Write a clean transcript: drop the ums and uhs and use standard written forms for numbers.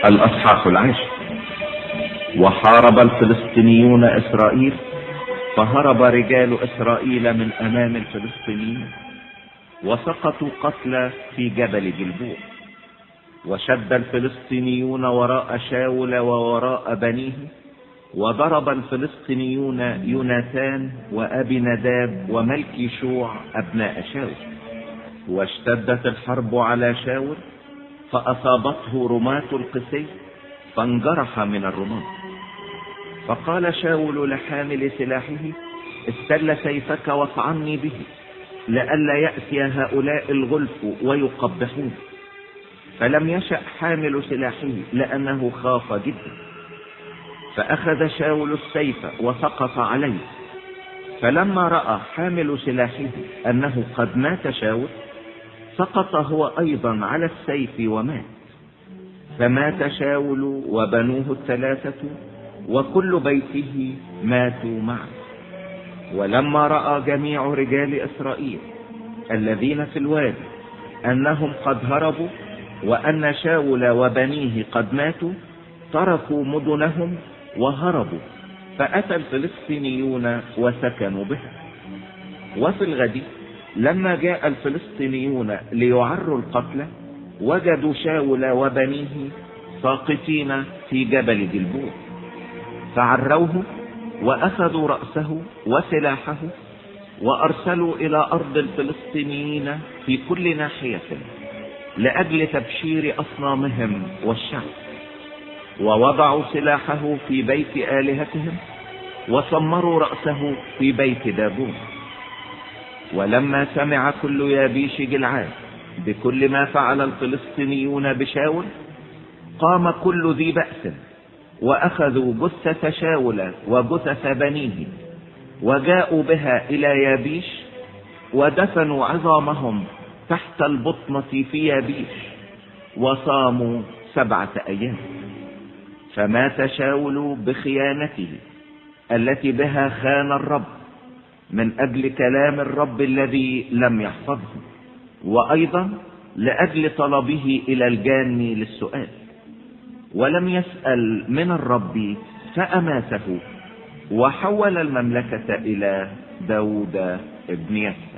الأصحاح 10. وحارب الفلسطينيون إسرائيل، فهرب رجال إسرائيل من أمام الفلسطينيين، وسقطوا قتلى في جبل جلبوع. وشد الفلسطينيون وراء شاول ووراء بنيه، وضرب الفلسطينيون يوناتان وأبي نداب وملكي شوع أبناء شاول. واشتدت الحرب على شاول، فأصابته رماة القسي، فانجرح من الرماة. فقال شاول لحامل سلاحه: استل سيفك واطعني به، لئلا يأتي هؤلاء الغلف ويقبحون. فلم يشأ حامل سلاحه، لأنه خاف جدا. فأخذ شاول السيف وسقط عليه. فلما رأى حامل سلاحه أنه قد مات شاول، سقط هو أيضا على السيف ومات. فمات شاول وبنوه 3 وكل بيته ماتوا معه. ولما رأى جميع رجال إسرائيل الذين في الوادي أنهم قد هربوا، وأن شاول وبنيه قد ماتوا، تركوا مدنهم وهربوا، فأتى الفلسطينيون وسكنوا بها. وفي الغد لما جاء الفلسطينيون ليعروا القتلى، وجدوا شاول وبنيه ساقطين في جبل جلبوع، فعروه وأخذوا رأسه وسلاحه، وأرسلوا إلى أرض الفلسطينيين في كل ناحية لأجل تبشير أصنامهم والشعب. ووضعوا سلاحه في بيت آلهتهم، وسمروا رأسه في بيت دابون. ولما سمع كل يابيش جلعاد بكل ما فعل الفلسطينيون بشاول، قام كل ذي بأس، وأخذوا جثة شاول وجثة بنيه، وجاءوا بها إلى يابيش، ودفنوا عظامهم تحت البطنة في يابيش، وصاموا 7 أيام. فمات شاول بخيانته التي بها خان الرب، من أجل كلام الرب الذي لم يحفظه، وأيضا لأجل طلبه إلى الجاني للسؤال. ولم يسأل من الرب فأماته، وحول المملكة إلى داود ابن يسى.